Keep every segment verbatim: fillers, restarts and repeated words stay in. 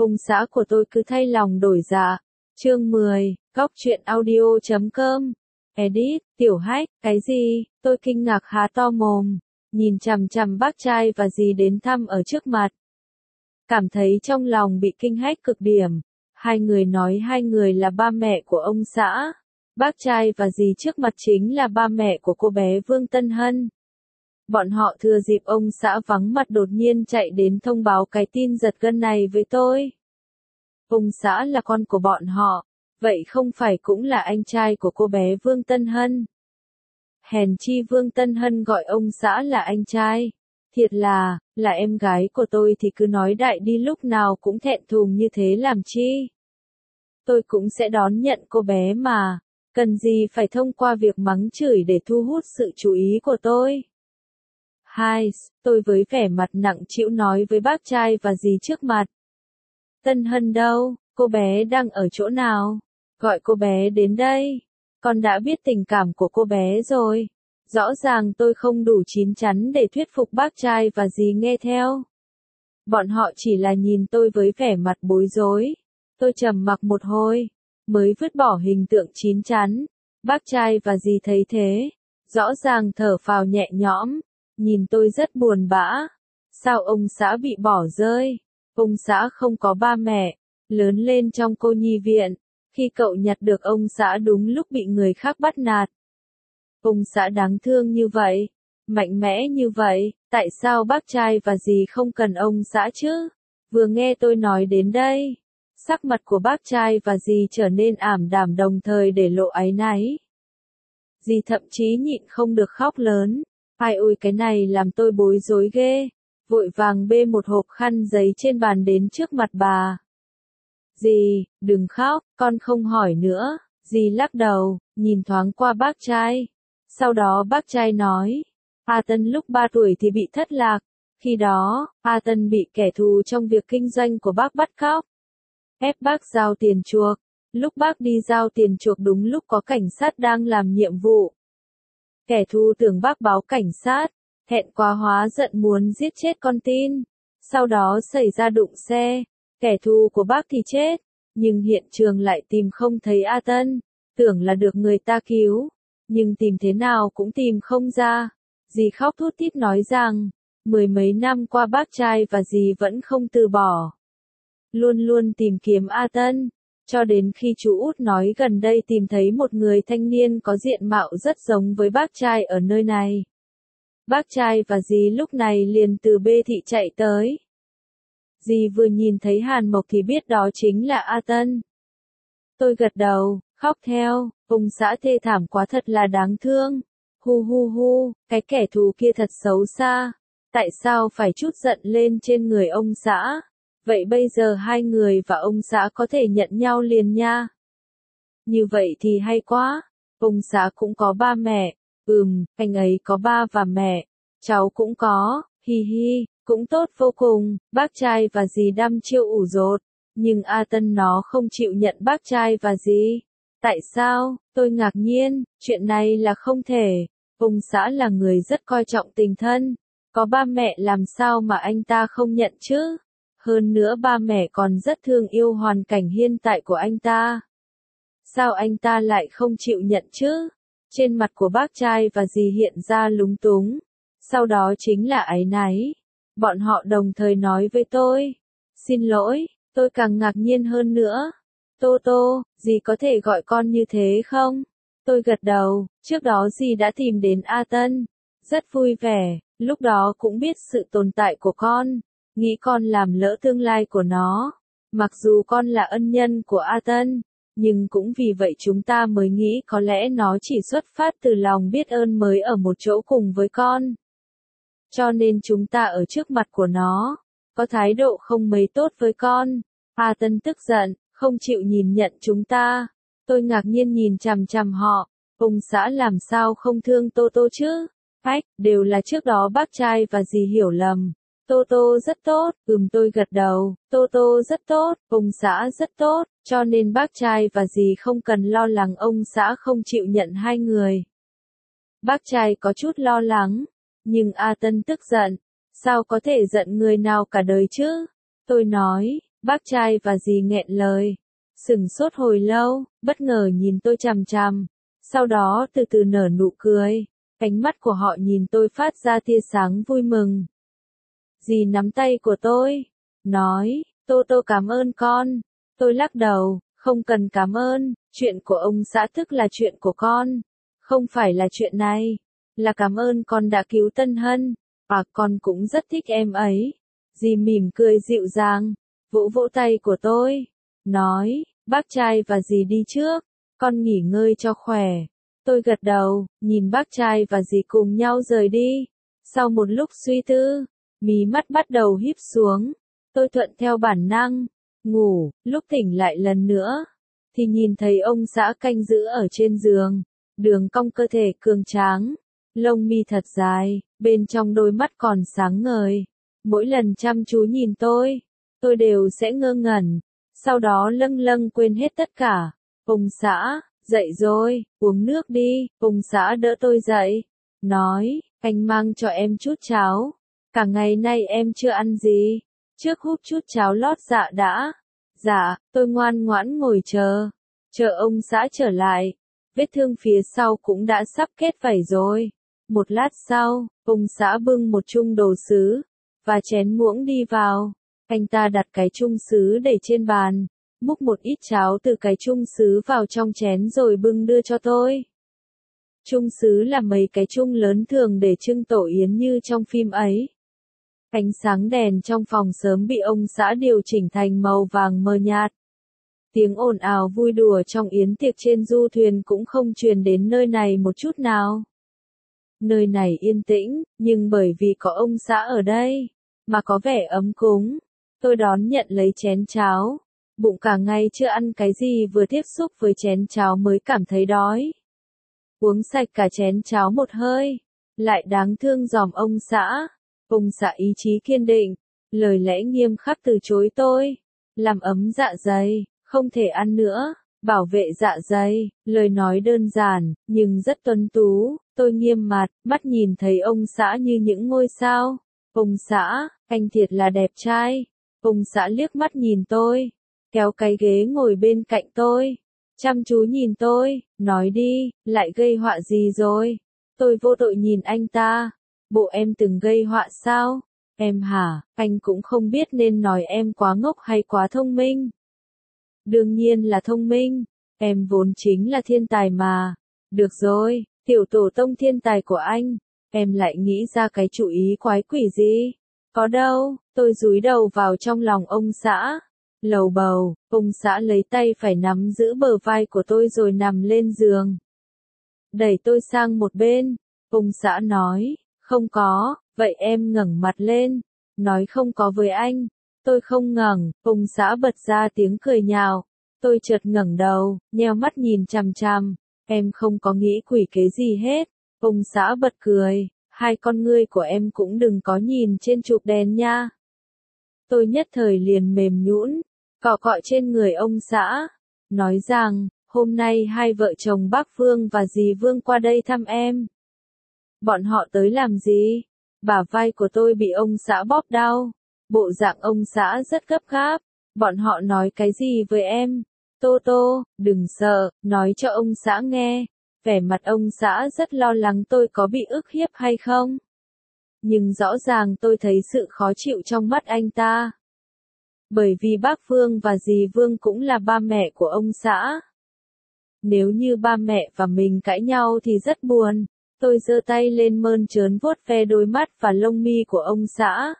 ông xã của tôi cứ thay lòng đổi dạ. Chương mười, Góc truyện audio chấm com. Edit, Tiểu Hách, cái gì? Tôi kinh ngạc há to mồm, nhìn chằm chằm bác trai và dì đến thăm ở trước mặt. Cảm thấy trong lòng bị kinh hách cực điểm. Hai người nói hai người là ba mẹ của ông xã. Bác trai và dì trước mặt chính là ba mẹ của cô bé Vương Tân Hân. Bọn họ thừa dịp ông xã vắng mặt đột nhiên chạy đến thông báo cái tin giật gân này với tôi. Ông xã là con của bọn họ, vậy không phải cũng là anh trai của cô bé Vương Tân Hân. Hèn chi Vương Tân Hân gọi ông xã là anh trai. Thiệt là, là em gái của tôi thì cứ nói đại đi, lúc nào cũng thẹn thùng như thế làm chi. Tôi cũng sẽ đón nhận cô bé mà, cần gì phải thông qua việc mắng chửi để thu hút sự chú ý của tôi. Hai, tôi với vẻ mặt nặng trĩu nói với bác trai và dì trước mặt. Tân Hân đâu, cô bé đang ở chỗ nào? Gọi cô bé đến đây. Con đã biết tình cảm của cô bé rồi. Rõ ràng tôi không đủ chín chắn để thuyết phục bác trai và dì nghe theo. Bọn họ chỉ là nhìn tôi với vẻ mặt bối rối. Tôi trầm mặc một hồi, mới vứt bỏ hình tượng chín chắn. Bác trai và dì thấy thế, rõ ràng thở phào nhẹ nhõm, nhìn tôi rất buồn bã. Sao ông xã bị bỏ rơi? Ông xã không có ba mẹ, lớn lên trong cô nhi viện. Khi cậu nhặt được ông xã đúng lúc bị người khác bắt nạt. Ông xã đáng thương như vậy, mạnh mẽ như vậy, tại sao bác trai và dì không cần ông xã chứ? Vừa nghe tôi nói đến đây, sắc mặt của bác trai và dì trở nên ảm đạm đồng thời để lộ áy náy. Dì thậm chí nhịn không được khóc lớn. Ai ôi, cái này làm tôi bối rối ghê. Vội vàng bê một hộp khăn giấy trên bàn đến trước mặt bà. Dì, đừng khóc, con không hỏi nữa. Dì lắc đầu, nhìn thoáng qua bác trai. Sau đó bác trai nói, A Tân lúc ba tuổi thì bị thất lạc. Khi đó, A Tân bị kẻ thù trong việc kinh doanh của bác bắt cóc. Ép bác giao tiền chuộc. Lúc bác đi giao tiền chuộc đúng lúc có cảnh sát đang làm nhiệm vụ. Kẻ thù tưởng bác báo cảnh sát, hẹn quá hóa giận muốn giết chết con tin. Sau đó xảy ra đụng xe, kẻ thù của bác thì chết, nhưng hiện trường lại tìm không thấy A Tân, tưởng là được người ta cứu, nhưng tìm thế nào cũng tìm không ra. Dì khóc thút thít nói rằng, mười mấy năm qua bác trai và dì vẫn không từ bỏ. Luôn luôn tìm kiếm A Tân, cho đến khi chú út nói gần đây tìm thấy một người thanh niên có diện mạo rất giống với bác trai ở nơi này. Bác trai và dì lúc này liền từ B thị chạy tới. Dì vừa nhìn thấy Hàn Mộc thì biết đó chính là A Tân. Tôi gật đầu, khóc theo, ông xã thê thảm quá, thật là đáng thương. Hu hu hu, cái kẻ thù kia thật xấu xa. Tại sao phải trút giận lên trên người ông xã? Vậy bây giờ hai người và ông xã có thể nhận nhau liền nha. Như vậy thì hay quá. Ông xã cũng có ba mẹ. Ừm, anh ấy có ba và mẹ. Cháu cũng có, hi hi, cũng tốt vô cùng. Bác trai và dì đăm chiêu ủ rột. Nhưng A Tân nó không chịu nhận bác trai và dì. Tại sao? Tôi ngạc nhiên, chuyện này là không thể. Ông xã là người rất coi trọng tình thân. Có ba mẹ làm sao mà anh ta không nhận chứ? Hơn nữa ba mẹ còn rất thương yêu hoàn cảnh hiện tại của anh ta. Sao anh ta lại không chịu nhận chứ? Trên mặt của bác trai và dì hiện ra lúng túng. Sau đó chính là áy náy. Bọn họ đồng thời nói với tôi. Xin lỗi, tôi càng ngạc nhiên hơn nữa. Tô Tô, dì có thể gọi con như thế không? Tôi gật đầu, trước đó dì đã tìm đến A Tân. Rất vui vẻ, lúc đó cũng biết sự tồn tại của con. Nghĩ con làm lỡ tương lai của nó. Mặc dù con là ân nhân của A Tân, nhưng cũng vì vậy chúng ta mới nghĩ có lẽ nó chỉ xuất phát từ lòng biết ơn mới ở một chỗ cùng với con. Cho nên chúng ta ở trước mặt của nó, có thái độ không mấy tốt với con. A Tân tức giận, không chịu nhìn nhận chúng ta. Tôi ngạc nhiên nhìn chằm chằm họ. Ông xã làm sao không thương Tô Tô chứ? Ách, đều là trước đó bác trai và dì hiểu lầm. Tô Tô rất tốt, ừm tôi gật đầu, Tô Tô rất tốt, ông xã rất tốt, cho nên bác trai và dì không cần lo lắng ông xã không chịu nhận hai người. Bác trai có chút lo lắng, nhưng A Tân tức giận, sao có thể giận người nào cả đời chứ? Tôi nói, Bác trai và dì nghẹn lời. Sửng sốt hồi lâu, bất ngờ nhìn tôi chằm chằm. Sau đó từ từ nở nụ cười. Ánh mắt của họ nhìn tôi phát ra tia sáng vui mừng. Dì nắm tay của tôi. Nói, Tô Tô cảm ơn con. Tôi lắc đầu, không cần cảm ơn. Chuyện của ông xã tức là chuyện của con. Không phải là chuyện này. Là cảm ơn con đã cứu Tân Hân. Và con cũng rất thích em ấy. Dì mỉm cười dịu dàng. Vỗ vỗ tay của tôi. Nói, bác trai và dì đi trước. Con nghỉ ngơi cho khỏe. Tôi gật đầu, nhìn bác trai và dì cùng nhau rời đi. Sau một lúc suy tư, mí mắt bắt đầu híp xuống. Tôi thuận theo bản năng, ngủ, lúc tỉnh lại lần nữa, thì nhìn thấy ông xã canh giữ ở trên giường. Đường cong cơ thể cường tráng, lông mi thật dài, bên trong đôi mắt còn sáng ngời. Mỗi lần chăm chú nhìn tôi, tôi đều sẽ ngơ ngẩn, sau đó lâng lâng quên hết tất cả. Ông xã, dậy rồi, uống nước đi. Ông xã đỡ tôi dậy, nói, anh mang cho em chút cháo. Cả ngày nay em chưa ăn gì, trước hút chút cháo lót dạ đã. Dạ, tôi ngoan ngoãn ngồi chờ, chờ ông xã trở lại. Vết thương phía sau cũng đã sắp kết vảy rồi. Một lát sau, ông xã bưng một chung đồ sứ và chén muỗng đi vào. Anh ta đặt cái chung sứ để trên bàn, múc một ít cháo từ cái chung sứ vào trong chén rồi bưng đưa cho tôi. Chung sứ là mấy cái chung lớn thường để trưng tổ yến như trong phim ấy. Ánh sáng đèn trong phòng sớm bị ông xã điều chỉnh thành màu vàng mờ nhạt. Tiếng ồn ào vui đùa trong yến tiệc trên du thuyền cũng không truyền đến nơi này một chút nào. Nơi này yên tĩnh, nhưng bởi vì có ông xã ở đây, mà có vẻ ấm cúng. Tôi đón nhận lấy chén cháo. Bụng cả ngày chưa ăn cái gì vừa tiếp xúc với chén cháo mới cảm thấy đói. Uống sạch cả chén cháo một hơi. Lại đáng thương dòm ông xã. Ông xã ý chí kiên định. Lời lẽ nghiêm khắc từ chối tôi. Làm ấm dạ dày, không thể ăn nữa. Bảo vệ dạ dày, lời nói đơn giản, nhưng rất tuấn tú. Tôi nghiêm mặt, mắt nhìn thấy ông xã như những ngôi sao. Ông xã, anh thiệt là đẹp trai. Ông xã liếc mắt nhìn tôi, kéo cái ghế ngồi bên cạnh tôi, chăm chú nhìn tôi, nói đi, lại gây họa gì rồi? Tôi vô tội nhìn anh ta, bộ em từng gây họa sao? Em hả, anh cũng không biết nên nói em quá ngốc hay quá thông minh. Đương nhiên là thông minh, em vốn chính là thiên tài mà. Được rồi, tiểu tổ tông thiên tài của anh, em lại nghĩ ra cái chủ ý quái quỷ gì? Có đâu, tôi dúi đầu vào trong lòng ông xã. Lầu bầu, ông xã lấy tay phải nắm giữ bờ vai của tôi rồi nằm lên giường. Đẩy tôi sang một bên, ông xã nói, không có, vậy em ngẩng mặt lên. Nói không có với anh. Tôi không ngẩng, ông xã bật ra tiếng cười nhạo. Tôi chợt ngẩng đầu, nheo mắt nhìn chằm chằm. Em không có nghĩ quỷ kế gì hết. Ông xã bật cười. Hai con ngươi của em cũng đừng có nhìn trên chụp đèn nha. Tôi nhất thời liền mềm nhũn, cọ cọ trên người ông xã, nói rằng, hôm nay hai vợ chồng bác Vương và dì Vương qua đây thăm em. Bọn họ tới làm gì? Bả vai của tôi bị ông xã bóp đau, bộ dạng ông xã rất gấp gáp. Bọn họ nói cái gì với em? Tô Tô, đừng sợ, nói cho ông xã nghe. Vẻ mặt ông xã rất lo lắng tôi có bị ức hiếp hay không. Nhưng rõ ràng tôi thấy sự khó chịu trong mắt anh ta. Bởi vì bác Vương và dì Vương cũng là ba mẹ của ông xã. Nếu như ba mẹ và mình cãi nhau thì rất buồn. Tôi giơ tay lên mơn trớn vuốt ve đôi mắt và lông mi của ông xã.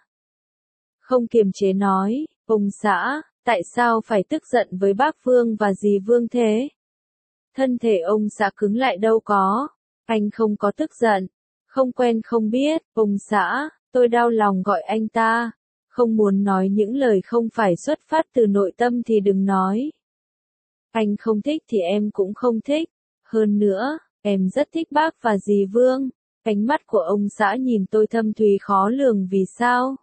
Không kiềm chế nói, ông xã, tại sao phải tức giận với bác Vương và dì Vương thế? Thân thể ông xã cứng lại đâu có. Anh không có tức giận. Không quen không biết. Ông xã, tôi đau lòng gọi anh ta. Không muốn nói những lời không phải xuất phát từ nội tâm thì đừng nói. Anh không thích thì em cũng không thích. Hơn nữa, em rất thích bác và dì Vương. Ánh mắt của ông xã nhìn tôi thâm thúy khó lường vì sao.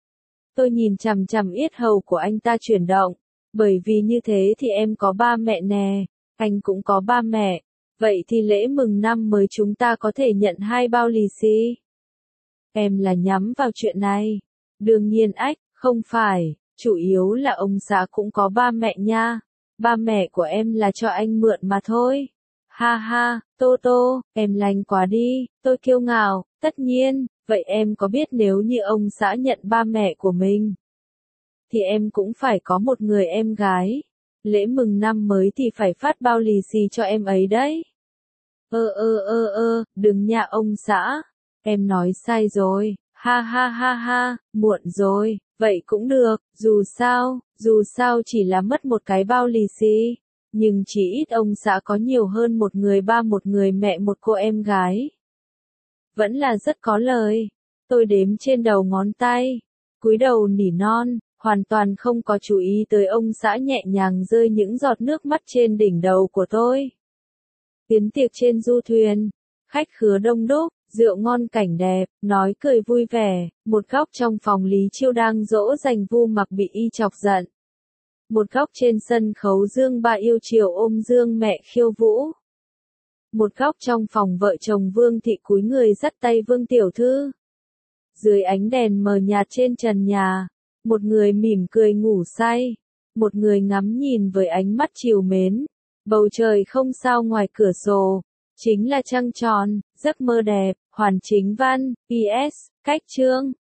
Tôi nhìn chằm chằm yết hầu của anh ta chuyển động. Bởi vì như thế thì em có ba mẹ nè. Anh cũng có ba mẹ. Vậy thì lễ mừng năm mới chúng ta có thể nhận hai bao lì xì. Em là nhắm vào chuyện này. Đương nhiên ách, không phải. chủ yếu là ông xã cũng có ba mẹ nha. Ba mẹ của em là cho anh mượn mà thôi. Ha ha, Tô Tô, em lành quá đi, tôi kiêu ngạo, tất nhiên, vậy em có biết nếu như ông xã nhận ba mẹ của mình, thì em cũng phải có một người em gái. Lễ mừng năm mới thì phải phát bao lì xì cho em ấy đấy. Ơ ơ ơ ơ, đừng nha ông xã, em nói sai rồi, ha ha ha ha, muộn rồi, vậy cũng được, dù sao, dù sao chỉ là mất một cái bao lì xì, nhưng chỉ ít ông xã có nhiều hơn một người ba một người mẹ một cô em gái. Vẫn là rất có lời, tôi đếm trên đầu ngón tay, cúi đầu nỉ non, hoàn toàn không có chú ý tới ông xã nhẹ nhàng rơi những giọt nước mắt trên đỉnh đầu của tôi. Tiến tiệc trên du thuyền, khách khứa đông đúc, rượu ngon cảnh đẹp, nói cười vui vẻ, một góc trong phòng Lý Chiêu đang dỗ dành Vu Mặc bị y chọc giận. Một góc trên sân khấu Dương Ba yêu chiều ôm Dương mẹ khiêu vũ. Một góc trong phòng vợ chồng Vương Thị cúi người dắt tay Vương Tiểu Thư. Dưới ánh đèn mờ nhạt trên trần nhà, một người mỉm cười ngủ say, một người ngắm nhìn với ánh mắt trìu mến. Bầu trời không sao ngoài cửa sổ, chính là trăng tròn, giấc mơ đẹp, Hoàn Chính Văn, pê ét, cách chương.